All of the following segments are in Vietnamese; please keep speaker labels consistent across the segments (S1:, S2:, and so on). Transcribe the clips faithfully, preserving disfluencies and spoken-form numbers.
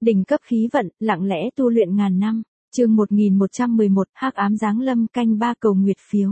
S1: Đỉnh cấp khí vận, lặng lẽ tu luyện ngàn năm. Chương một nghìn một trăm mười một, Hắc ám giáng lâm, canh ba cầu nguyệt phiếu.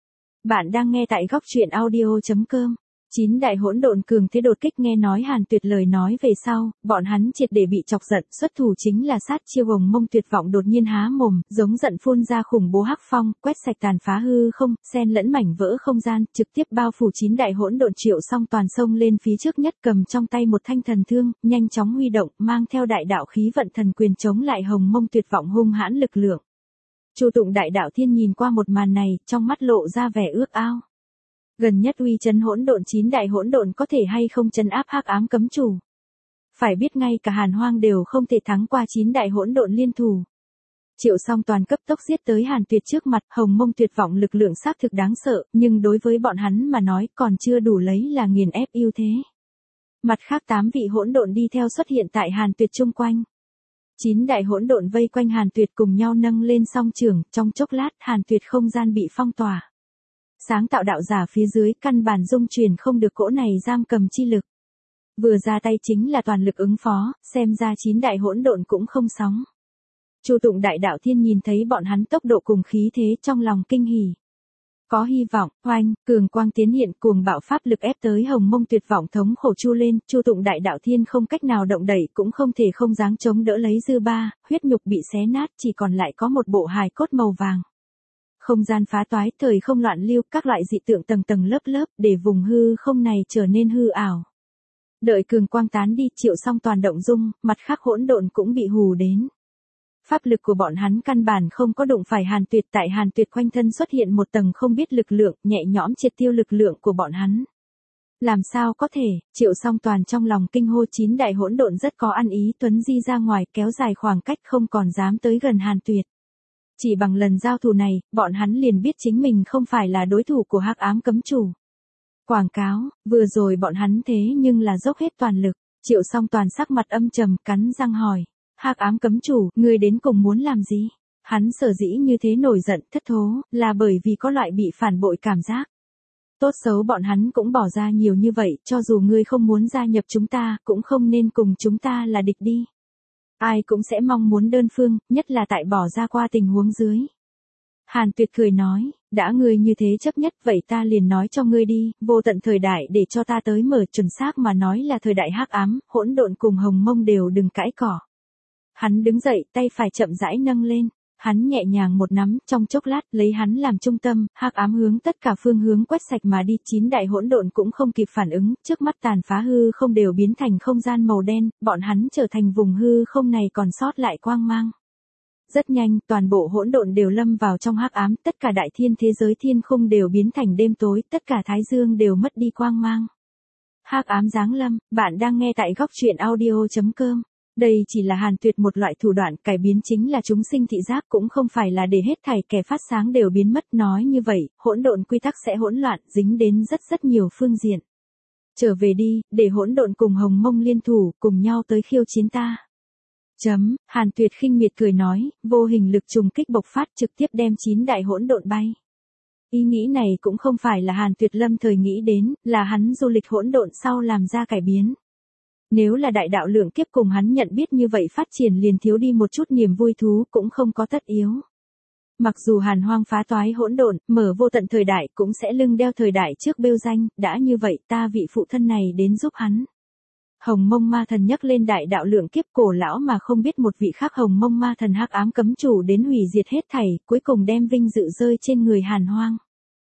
S1: Bạn đang nghe tại góc truyện audio chấm com. Chín đại hỗn độn cường thế đột kích, nghe nói Hàn Tuyệt lời nói về sau, bọn hắn triệt để bị chọc giận, xuất thủ chính là sát chiêu. Hồng Mông tuyệt vọng đột nhiên há mồm, giống giận phun ra khủng bố hắc phong, quét sạch tàn phá hư không, xen lẫn mảnh vỡ không gian, trực tiếp bao phủ chín đại hỗn độn. Triệu Song toàn xông lên phía trước nhất, cầm trong tay một thanh thần thương, nhanh chóng huy động, mang theo đại đạo khí vận thần quyền chống lại Hồng Mông tuyệt vọng hung hãn lực lượng. Chu Tụng Đại Đạo Thiên nhìn qua một màn này, trong mắt lộ ra vẻ ước ao. Gần nhất uy chấn hỗn độn chín đại hỗn độn có thể hay không trấn áp hắc ám cấm chủ. Phải biết ngay cả Hàn Hoang đều không thể thắng qua chín đại hỗn độn liên thủ. Triệu Song toàn cấp tốc giết tới Hàn Tuyệt trước mặt, Hồng Mông tuyệt vọng lực lượng xác thực đáng sợ, nhưng đối với bọn hắn mà nói còn chưa đủ lấy là nghiền ép ưu thế. Mặt khác tám vị hỗn độn đi theo xuất hiện tại Hàn Tuyệt chung quanh. Chín đại hỗn độn vây quanh Hàn Tuyệt cùng nhau nâng lên song trường, trong chốc lát Hàn Tuyệt không gian bị phong tỏa. Sáng tạo đạo giả phía dưới căn bản dung truyền không được cỗ này giam cầm chi lực. Vừa ra tay chính là toàn lực ứng phó, xem ra chín đại hỗn độn cũng không sóng. Chu Tụng Đại Đạo Thiên nhìn thấy bọn hắn tốc độ cùng khí thế, trong lòng kinh hỉ. Có hy vọng, oanh, cường quang tiến hiện, cuồng bạo pháp lực ép tới Hồng Mông tuyệt vọng thống khổ chu lên, Chu Tụng Đại Đạo Thiên không cách nào động đẩy, cũng không thể không dáng chống đỡ lấy dư ba, huyết nhục bị xé nát, chỉ còn lại có một bộ hài cốt màu vàng. Không gian phá toái, thời không loạn lưu, các loại dị tượng tầng tầng lớp lớp, để vùng hư không này trở nên hư ảo. Đợi cường quang tán đi, Triệu Song toàn động dung, mặt khác hỗn độn cũng bị hù đến. Pháp lực của bọn hắn căn bản không có đụng phải Hàn Tuyệt, tại Hàn Tuyệt quanh thân xuất hiện một tầng không biết lực lượng, nhẹ nhõm triệt tiêu lực lượng của bọn hắn. Làm sao có thể? Triệu Song toàn trong lòng kinh hô, chín đại hỗn độn rất có ăn ý, tuấn di ra ngoài, kéo dài khoảng cách, không còn dám tới gần Hàn Tuyệt. Chỉ bằng lần giao thủ này, bọn hắn liền biết chính mình không phải là đối thủ của hắc ám cấm chủ. Quảng cáo, vừa rồi bọn hắn thế nhưng là dốc hết toàn lực. Triệu Song toàn sắc mặt âm trầm, cắn răng hỏi. Hắc ám cấm chủ, ngươi đến cùng muốn làm gì? Hắn sở dĩ như thế nổi giận, thất thố, là bởi vì có loại bị phản bội cảm giác. Tốt xấu bọn hắn cũng bỏ ra nhiều như vậy, cho dù ngươi không muốn gia nhập chúng ta, cũng không nên cùng chúng ta là địch đi. Ai cũng sẽ mong muốn đơn phương, nhất là tại bỏ ra qua tình huống dưới. Hàn Tuyệt cười nói, đã ngươi như thế chấp nhất, vậy ta liền nói cho ngươi đi, vô tận thời đại để cho ta tới mở, chuẩn xác mà nói là thời đại hắc ám, hỗn độn cùng Hồng Mông đều đừng cãi cỏ. Hắn đứng dậy, tay phải chậm rãi nâng lên, hắn nhẹ nhàng một nắm, trong chốc lát lấy hắn làm trung tâm, hắc ám hướng tất cả phương hướng quét sạch mà đi, chín đại hỗn độn cũng không kịp phản ứng, trước mắt tàn phá hư không đều biến thành không gian màu đen, bọn hắn trở thành vùng hư không này còn sót lại quang mang. Rất nhanh, toàn bộ hỗn độn đều lâm vào trong hắc ám, tất cả đại thiên thế giới thiên khung đều biến thành đêm tối, tất cả thái dương đều mất đi quang mang. Hắc ám giáng lâm, bạn đang nghe tại góc truyện audio chấm com. Đây chỉ là Hàn Tuyệt một loại thủ đoạn, cải biến chính là chúng sinh thị giác, cũng không phải là để hết thảy kẻ phát sáng đều biến mất. Nói như vậy, hỗn độn quy tắc sẽ hỗn loạn, dính đến rất rất nhiều phương diện. Trở về đi, để hỗn độn cùng Hồng Mông liên thủ, cùng nhau tới khiêu chiến ta. Chấm, Hàn Tuyệt khinh miệt cười nói, vô hình lực trùng kích bộc phát, trực tiếp đem chín đại hỗn độn bay. Ý nghĩ này cũng không phải là Hàn Tuyệt lâm thời nghĩ đến, là hắn du lịch hỗn độn sau làm ra cải biến. Nếu là đại đạo lượng kiếp cùng hắn nhận biết như vậy phát triển liền thiếu đi một chút niềm vui thú, cũng không có tất yếu. Mặc dù Hàn Hoang phá toái hỗn độn, mở vô tận thời đại, cũng sẽ lưng đeo thời đại trước bêu danh, đã như vậy ta vị phụ thân này đến giúp hắn. Hồng Mông ma thần nhắc lên đại đạo lượng kiếp, cổ lão mà không biết một vị khác Hồng Mông ma thần hắc ám cấm chủ đến hủy diệt hết thảy, cuối cùng đem vinh dự rơi trên người Hàn Hoang.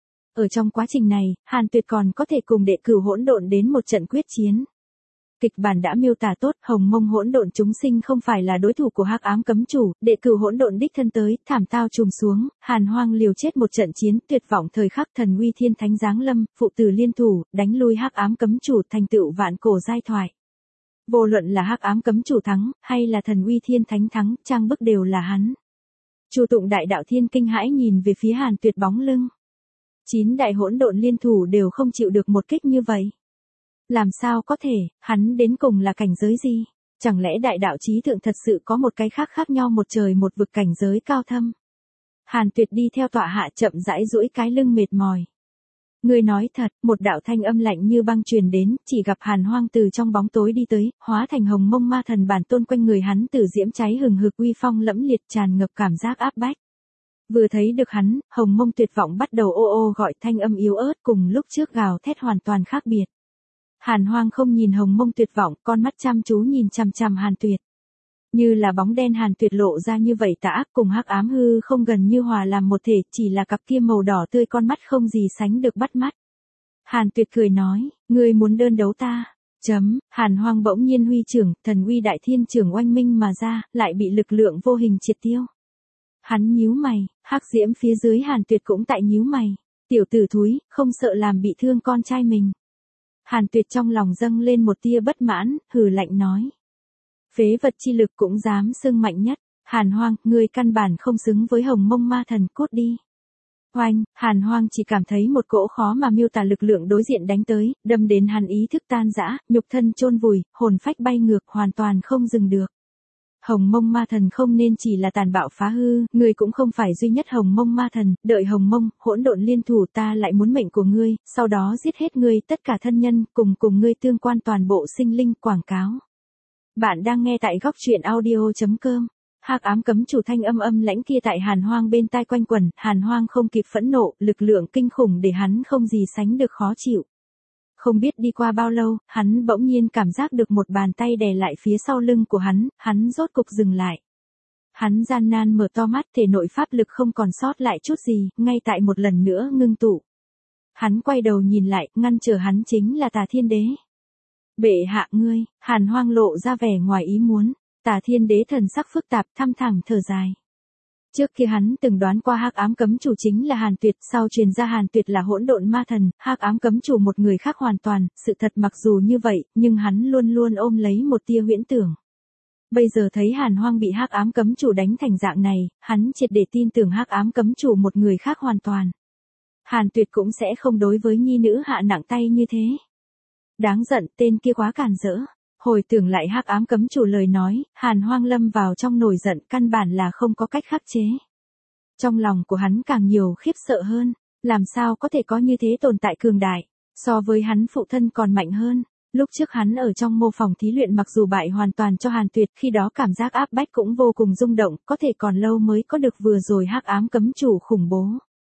S1: Ở trong quá trình này, Hàn Tuyệt còn có thể cùng đệ cửu hỗn độn đến một trận quyết chiến. Kịch bản đã miêu tả tốt, Hồng Mông hỗn độn chúng sinh không phải là đối thủ của hắc ám cấm chủ, đệ cửu hỗn độn đích thân tới, thảm tao trùm xuống, Hàn Hoang liều chết một trận chiến, tuyệt vọng thời khắc thần uy thiên thánh giáng lâm, phụ tử liên thủ, đánh lui hắc ám cấm chủ, thành tựu vạn cổ giai thoại. Vô luận là hắc ám cấm chủ thắng, hay là thần uy thiên thánh thắng, trang bức đều là hắn. Chu Tụng Đại Đạo Thiên kinh hãi nhìn về phía Hàn Tuyệt bóng lưng. Chín đại hỗn độn liên thủ đều không chịu được một kích như vậy. Làm sao có thể, hắn đến cùng là cảnh giới gì? Chẳng lẽ đại đạo chí thượng thật sự có một cái khác khác nhau một trời một vực cảnh giới cao thâm? Hàn Tuyệt đi theo tọa hạ chậm rãi duỗi cái lưng mệt mỏi. Ngươi nói thật, một đạo thanh âm lạnh như băng truyền đến, chỉ gặp Hàn Hoang từ trong bóng tối đi tới, hóa thành hồng mông ma thần bản tôn, quanh người hắn tử diễm cháy hừng hực, uy phong lẫm liệt, tràn ngập cảm giác áp bách. Vừa thấy được hắn, hồng mông tuyệt vọng bắt đầu ô ô gọi, thanh âm yếu ớt cùng lúc trước gào thét hoàn toàn khác biệt. Hàn Hoang không nhìn hồng mông tuyệt vọng, con mắt chăm chú nhìn chằm chằm Hàn Tuyệt. Như là bóng đen Hàn Tuyệt lộ ra như vậy tà ác cùng hắc ám hư không gần như hòa làm một thể, chỉ là cặp kia màu đỏ tươi con mắt không gì sánh được bắt mắt. Hàn Tuyệt cười nói, ngươi muốn đơn đấu ta? Chấm, Hàn Hoang bỗng nhiên huy trưởng, thần uy đại thiên trưởng oanh minh mà ra, lại bị lực lượng vô hình triệt tiêu. Hắn nhíu mày, hắc diễm phía dưới Hàn Tuyệt cũng tại nhíu mày. Tiểu tử thúi, không sợ làm bị thương con trai mình. Hàn Tuyệt trong lòng dâng lên một tia bất mãn, hừ lạnh nói. Phế vật chi lực cũng dám xưng mạnh nhất. Hàn Hoang, ngươi căn bản không xứng với hồng mông ma thần, cút đi. Oanh, Hàn Hoang chỉ cảm thấy một cỗ khó mà miêu tả lực lượng đối diện đánh tới, đâm đến hắn ý thức tan rã, nhục thân chôn vùi, hồn phách bay ngược, hoàn toàn không dừng được. Hồng mông ma thần không nên chỉ là tàn bạo phá hư, ngươi cũng không phải duy nhất hồng mông ma thần, đợi hồng mông, hỗn độn liên thủ, ta lại muốn mệnh của ngươi, sau đó giết hết ngươi tất cả thân nhân, cùng cùng ngươi tương quan toàn bộ sinh linh. Quảng cáo. Bạn đang nghe tại góc truyện audio chấm com. Hắc ám cấm chủ thanh âm âm lãnh kia tại Hàn Hoang bên tai quanh quẩn, Hàn Hoang không kịp phẫn nộ, lực lượng kinh khủng để hắn không gì sánh được khó chịu. Không biết đi qua bao lâu, hắn bỗng nhiên cảm giác được một bàn tay đè lại phía sau lưng của hắn, hắn rốt cục dừng lại. Hắn gian nan mở to mắt, thể nội pháp lực không còn sót lại chút gì, ngay tại một lần nữa ngưng tụ. Hắn quay đầu nhìn lại, ngăn trở hắn chính là Tà Thiên Đế. Bệ hạ ngươi, Hàn Hoang lộ ra vẻ ngoài ý muốn. Tà Thiên Đế thần sắc phức tạp, thăm thẳm thở dài. Trước kia hắn từng đoán qua hắc ám cấm chủ chính là Hàn Tuyệt, sau truyền ra Hàn Tuyệt là hỗn độn ma thần, hắc ám cấm chủ một người khác hoàn toàn, sự thật mặc dù như vậy, nhưng hắn luôn luôn ôm lấy một tia huyễn tưởng. Bây giờ thấy Hàn Hoang bị hắc ám cấm chủ đánh thành dạng này, hắn triệt để tin tưởng hắc ám cấm chủ một người khác hoàn toàn. Hàn Tuyệt cũng sẽ không đối với nhi nữ hạ nặng tay như thế. Đáng giận, tên kia quá càn rỡ. Hồi tưởng lại hắc ám cấm chủ lời nói, Hàn Hoang lâm vào trong nổi giận, căn bản là không có cách khắc chế. Trong lòng của hắn càng nhiều khiếp sợ hơn, làm sao có thể có như thế tồn tại cường đại, so với hắn phụ thân còn mạnh hơn. Lúc trước hắn ở trong mô phòng thí luyện mặc dù bại hoàn toàn cho Hàn Tuyệt, khi đó cảm giác áp bách cũng vô cùng rung động, có thể còn lâu mới có được vừa rồi hắc ám cấm chủ khủng bố.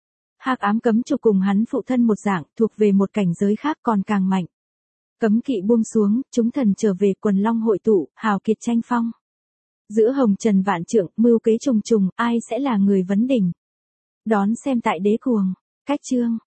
S1: Hắc ám cấm chủ cùng hắn phụ thân một dạng, thuộc về một cảnh giới khác còn càng mạnh. Cấm kỵ buông xuống, chúng thần trở về, quần long hội tụ, hào kiệt tranh phong. Giữa hồng trần vạn trượng, mưu kế trùng trùng, ai sẽ là người vấn đỉnh? Đón xem tại Đế Cuồng. Cách chương.